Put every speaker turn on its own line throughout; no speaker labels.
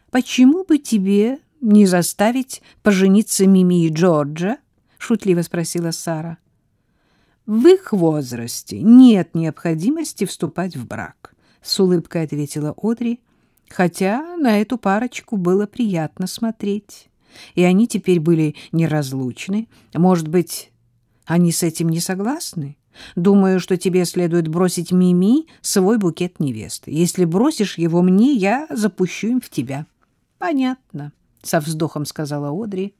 почему бы тебе не заставить пожениться Мими и Джорджа? — шутливо спросила Сара. — В их возрасте нет необходимости вступать в брак, — с улыбкой ответила Одри, хотя на эту парочку было приятно смотреть, и они теперь были неразлучны. Может быть, они с этим не согласны? Думаю, что тебе следует бросить Мими свой букет невесты. Если бросишь его мне, я запущу им в тебя. — Понятно, — со вздохом сказала Одри.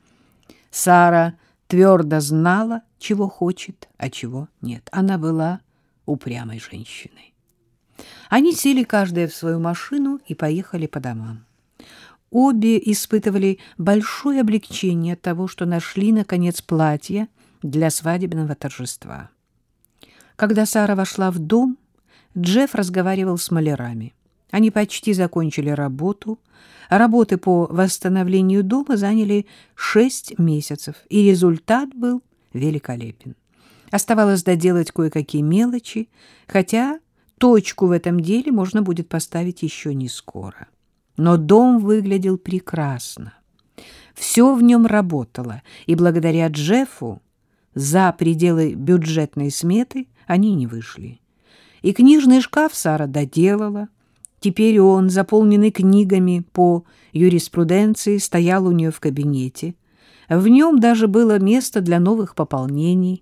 Сара твердо знала, чего хочет, а чего нет. Она была упрямой женщиной. Они сели каждая в свою машину и поехали по домам. Обе испытывали большое облегчение от того, что нашли, наконец, платье для свадебного торжества. Когда Сара вошла в дом, Джефф разговаривал с малярами. Они почти закончили работу. Работы по восстановлению дома заняли 6 месяцев, и результат был великолепен. Оставалось доделать кое-какие мелочи, хотя точку в этом деле можно будет поставить еще не скоро. Но дом выглядел прекрасно. Все в нем работало, и благодаря Джеффу за пределы бюджетной сметы они не вышли. И книжный шкаф Сара доделала. Теперь он, заполненный книгами по юриспруденции, стоял у нее в кабинете. В нем даже было место для новых пополнений.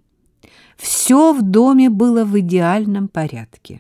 Все в доме было в идеальном порядке.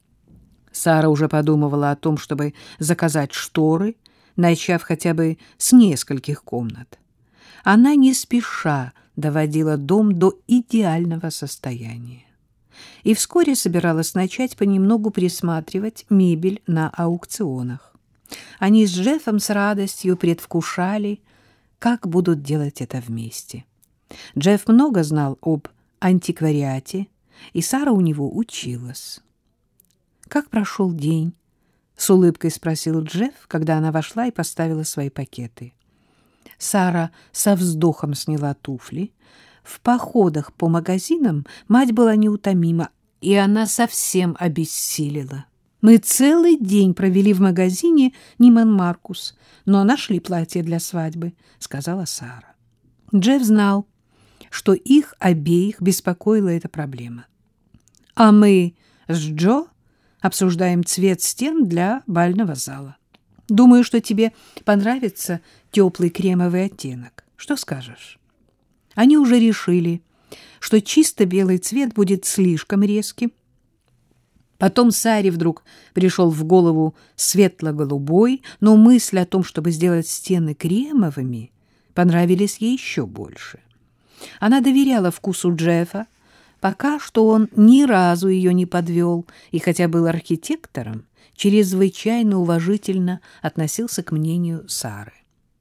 Сара уже подумывала о том, чтобы заказать шторы, начав хотя бы с нескольких комнат. Она не спеша доводила дом до идеального состояния. И вскоре собиралась начать понемногу присматривать мебель на аукционах. Они с Джеффом с радостью предвкушали, как будут делать это вместе. Джефф много знал об антиквариате, и Сара у него училась. «Как прошел день?» — с улыбкой спросил Джефф, когда она вошла и поставила свои пакеты. Сара со вздохом сняла туфли. В походах по магазинам мать была неутомима, и она совсем обессилила. «Мы целый день провели в магазине Ниман Маркус, но нашли платье для свадьбы», — сказала Сара. Джефф знал, что их обеих беспокоила эта проблема. «А мы с Джо обсуждаем цвет стен для бального зала. Думаю, что тебе понравится теплый кремовый оттенок. Что скажешь?» Они уже решили, что чисто белый цвет будет слишком резким. Потом Саре вдруг пришел в голову светло-голубой, но мысль о том, чтобы сделать стены кремовыми, понравились ей еще больше. Она доверяла вкусу Джеффа, пока что он ни разу ее не подвел, и хотя был архитектором, чрезвычайно уважительно относился к мнению Сары.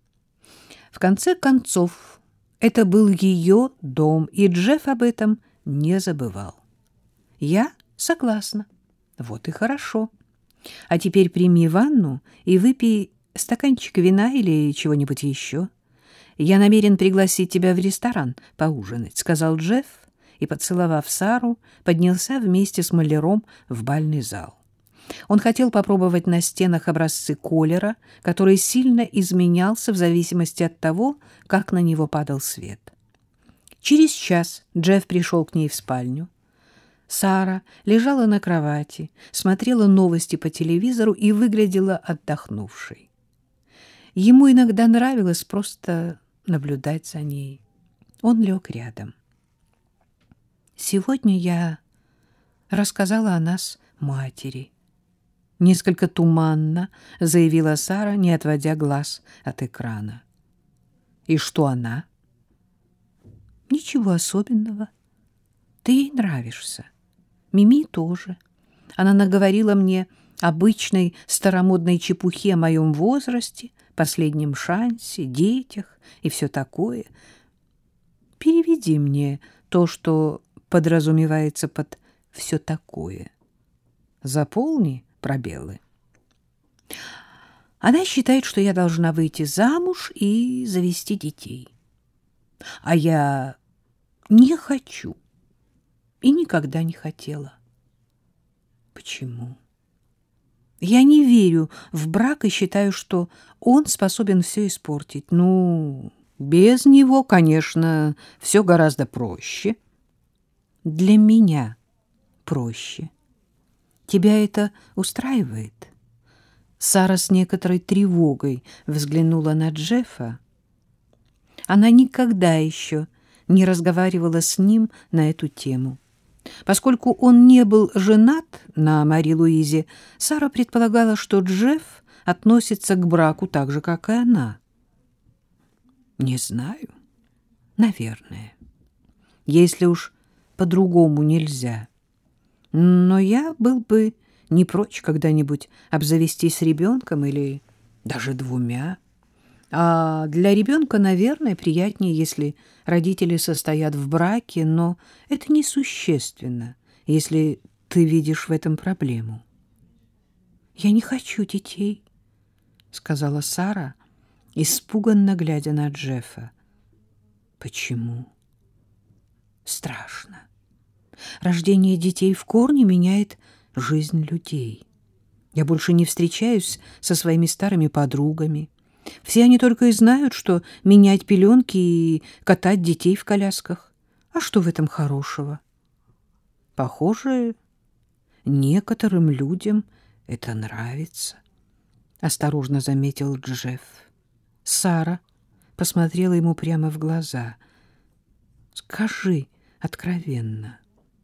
В конце концов, это был ее дом, и Джефф об этом не забывал. «Я согласна. Вот и хорошо. А теперь прими ванну и выпей стаканчик вина или чего-нибудь еще. Я намерен пригласить тебя в ресторан поужинать», — сказал Джефф, и, поцеловав Сару, поднялся вместе с маляром в бальный зал. Он хотел попробовать на стенах образцы колера, который сильно изменялся в зависимости от того, как на него падал свет. Через час Джефф пришел к ней в спальню. Сара лежала на кровати, смотрела новости по телевизору и выглядела отдохнувшей. Ему иногда нравилось просто наблюдать за ней. Он лег рядом. «Сегодня я рассказала о нас матери», — несколько туманно заявила Сара, не отводя глаз от экрана. «И что она?» «Ничего особенного. Ты ей нравишься. Мими тоже. Она наговорила мне обычной старомодной чепухе о моем возрасте, последнем шансе, детях и все такое. Переведи мне то, что подразумевается под «все такое». Заполни пробелы. Она считает, что я должна выйти замуж и завести детей. А я не хочу и никогда не хотела. Почему? Я не верю в брак и считаю, что он способен все испортить. Ну, без него, конечно, все гораздо проще. Для меня проще. Тебя это устраивает? Сара с некоторой тревогой взглянула на Джеффа. Она никогда еще не разговаривала с ним на эту тему. Поскольку он не был женат на Мари-Луизе, Сара предполагала, что Джефф относится к браку так же, как и она. Не знаю. Наверное. Если уж по-другому нельзя. Но я был бы не прочь когда-нибудь обзавестись ребенком или даже двумя. А для ребенка, наверное, приятнее, если родители состоят в браке, но это несущественно, если ты видишь в этом проблему. «Я не хочу детей», — сказала Сара, испуганно глядя на Джеффа. «Почему?» «Страшно. Рождение детей в корне меняет жизнь людей. Я больше не встречаюсь со своими старыми подругами. Все они только и знают, что менять пеленки и катать детей в колясках. А что в этом хорошего? Похоже, некоторым людям это нравится, — осторожно заметил Джефф. Сара посмотрела ему прямо в глаза. Скажи откровенно,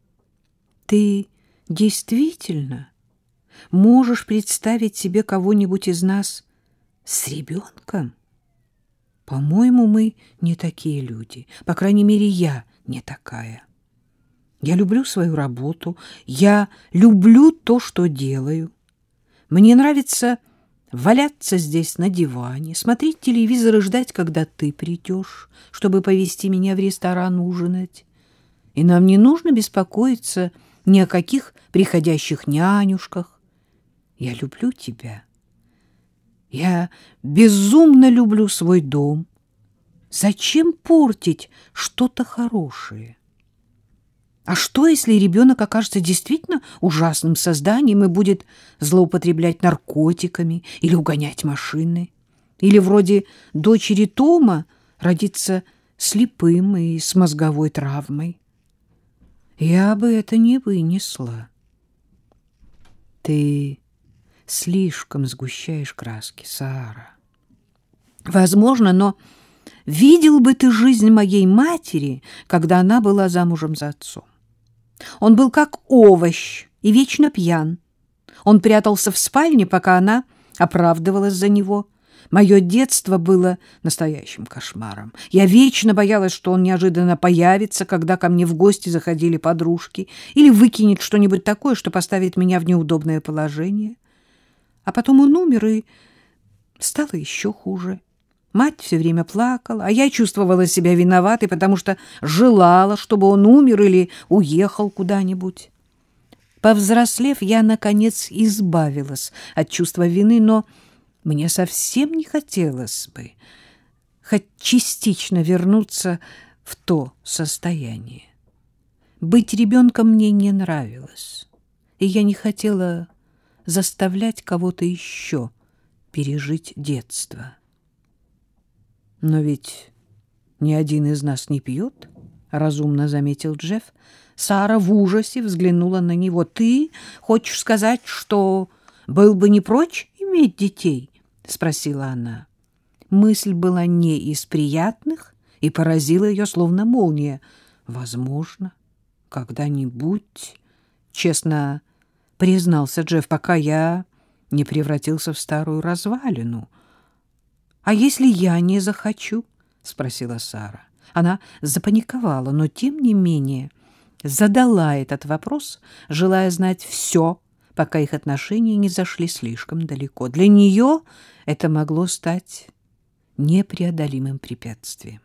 ты действительно можешь представить себе кого-нибудь из нас с ребенком? По-моему, мы не такие люди. По крайней мере, я не такая. Я люблю свою работу, я люблю то, что делаю. Мне нравится валяться здесь на диване, смотреть телевизор и ждать, когда ты придешь, чтобы повезти меня в ресторан ужинать. И нам не нужно беспокоиться ни о каких приходящих нянюшках. Я люблю тебя. Я безумно люблю свой дом. Зачем портить что-то хорошее? А что, если ребенок окажется действительно ужасным созданием и будет злоупотреблять наркотиками или угонять машины? Или вроде дочери Тома родиться слепым и с мозговой травмой? Я бы это не вынесла. Ты слишком сгущаешь краски, Сара. Возможно, но видел бы ты жизнь моей матери, когда она была замужем за отцом. Он был как овощ и вечно пьян. Он прятался в спальне, пока она оправдывалась за него. Мое детство было настоящим кошмаром. Я вечно боялась, что он неожиданно появится, когда ко мне в гости заходили подружки, или выкинет что-нибудь такое, что поставит меня в неудобное положение. А потом он умер, и стало еще хуже. Мать все время плакала, а я чувствовала себя виноватой, потому что желала, чтобы он умер или уехал куда-нибудь. Повзрослев, я, наконец, избавилась от чувства вины, но мне совсем не хотелось бы хоть частично вернуться в то состояние. Быть ребенком мне не нравилось, и я не хотела заставлять кого-то еще пережить детство. Но ведь ни один из нас не пьет, — разумно заметил Джефф. Сара в ужасе взглянула на него. — Ты хочешь сказать, что был бы не прочь иметь детей? — спросила она. Мысль была не из приятных и поразила ее, словно молния. — Возможно, когда-нибудь, — честно признался Джефф, — пока я не превратился в старую развалину. — А если я не захочу? — спросила Сара. Она запаниковала, но, тем не менее, задала этот вопрос, желая знать все, пока их отношения не зашли слишком далеко. Для нее это могло стать непреодолимым препятствием.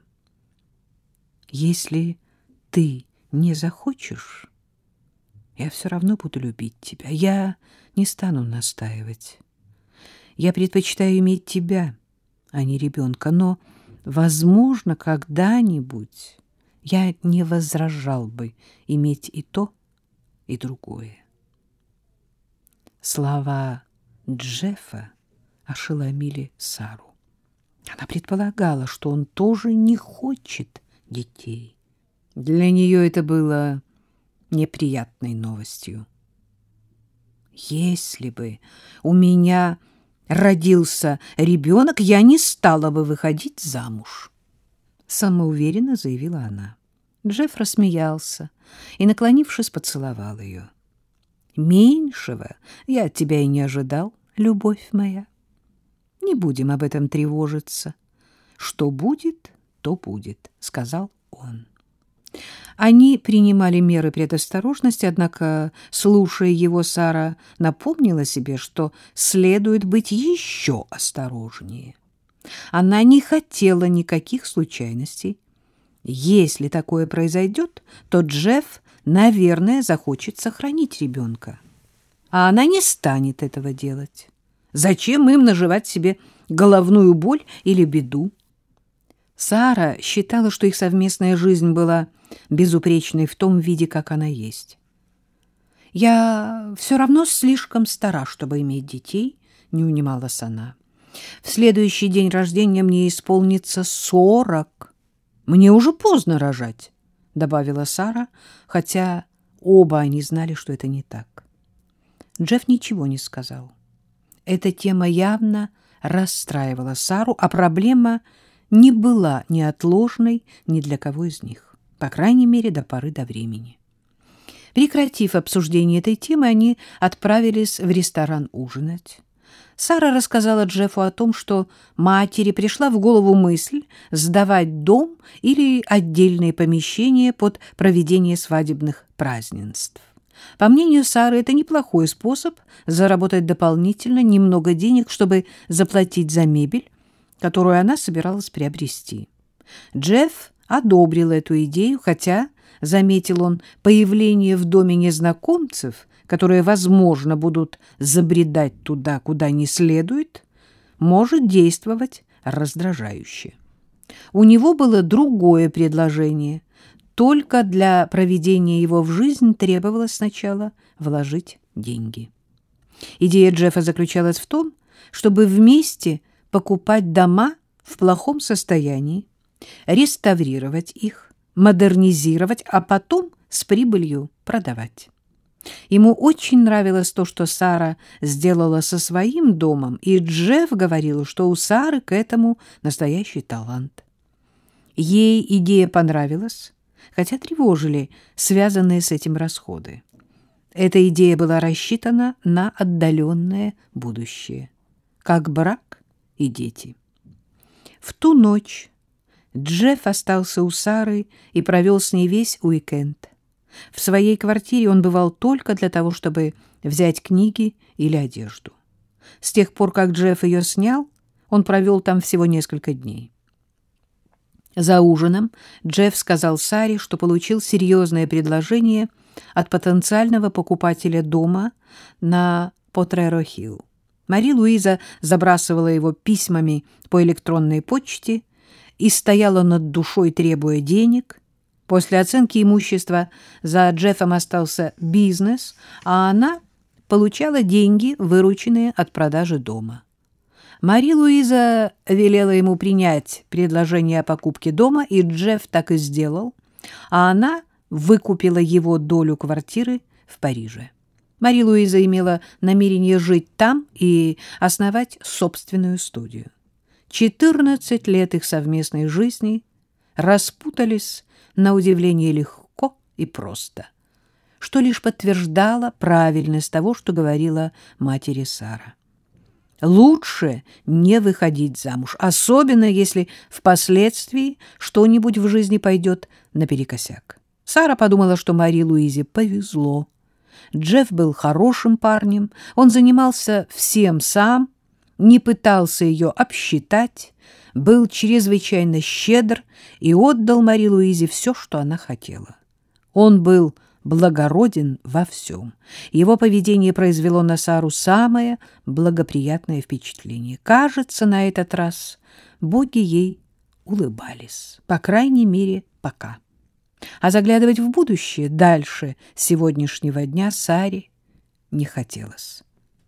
«Если ты не захочешь, я все равно буду любить тебя. Я не стану настаивать. Я предпочитаю иметь тебя, а не ребенка, но, возможно, когда-нибудь я не возражал бы иметь и то, и другое». Слова Джеффа ошеломили Сару. Она предполагала, что он тоже не хочет детей. Для нее это было неприятной новостью. «Если бы у меня родился ребенок, я не стала бы выходить замуж», — самоуверенно заявила она. Джефф рассмеялся и, наклонившись, поцеловал ее. «Меньшего я от тебя и не ожидал, любовь моя. Не будем об этом тревожиться. Что будет, то будет», — сказал он. Они принимали меры предосторожности, однако, слушая его, Сара напомнила себе, что следует быть еще осторожнее. Она не хотела никаких случайностей. Если такое произойдет, то Джефф, наверное, захочет сохранить ребенка. А она не станет этого делать. Зачем им наживать себе головную боль или беду? Сара считала, что их совместная жизнь была безупречной в том виде, как она есть. «Я все равно слишком стара, чтобы иметь детей», — не унималась она. «В следующий день рождения мне исполнится 40. Мне уже поздно рожать», — добавила Сара, хотя оба они знали, что это не так. Джефф ничего не сказал. Эта тема явно расстраивала Сару, а проблема не была неотложной ни для кого из них, по крайней мере, до поры до времени. Прекратив обсуждение этой темы, они отправились в ресторан ужинать. Сара рассказала Джеффу о том, что матери пришла в голову мысль сдавать дом или отдельные помещения под проведение свадебных празднеств. По мнению Сары, это неплохой способ заработать дополнительно немного денег, чтобы заплатить за мебель, которую она собиралась приобрести. Джефф одобрил эту идею, хотя, заметил он, появление в доме незнакомцев, которые, возможно, будут забредать туда, куда не следует, может действовать раздражающе. У него было другое предложение. Только для проведения его в жизнь требовалось сначала вложить деньги. Идея Джеффа заключалась в том, чтобы вместе покупать дома в плохом состоянии, реставрировать их, модернизировать, а потом с прибылью продавать. Ему очень нравилось то, что Сара сделала со своим домом, и Джефф говорил, что у Сары к этому настоящий талант. Ей идея понравилась, хотя тревожили связанные с этим расходы. Эта идея была рассчитана на отдаленное будущее, как брак и дети. В ту ночь Джефф остался у Сары и провел с ней весь уикенд. В своей квартире он бывал только для того, чтобы взять книги или одежду. С тех пор, как Джефф ее снял, он провел там всего несколько дней. За ужином Джефф сказал Саре, что получил серьезное предложение от потенциального покупателя дома на Потреро-Хилл. Мари-Луиза забрасывала его письмами по электронной почте и стояла над душой, требуя денег. После оценки имущества за Джеффом остался бизнес, а она получала деньги, вырученные от продажи дома. Мари-Луиза велела ему принять предложение о покупке дома, и Джефф так и сделал, а она выкупила его долю квартиры в Париже. Мари-Луиза имела намерение жить там и основать собственную студию. 14 лет их совместной жизни распутались на удивление легко и просто, что лишь подтверждало правильность того, что говорила матери Сара. Лучше не выходить замуж, особенно если впоследствии что-нибудь в жизни пойдет наперекосяк. Сара подумала, что Мари-Луизе повезло. Джефф был хорошим парнем, он занимался всем сам, не пытался ее обсчитать, был чрезвычайно щедр и отдал Мари-Луизе все, что она хотела. Он был благороден во всем. Его поведение произвело на Сару самое благоприятное впечатление. Кажется, на этот раз боги ей улыбались, по крайней мере, пока. А заглядывать в будущее дальше сегодняшнего дня Саре не хотелось.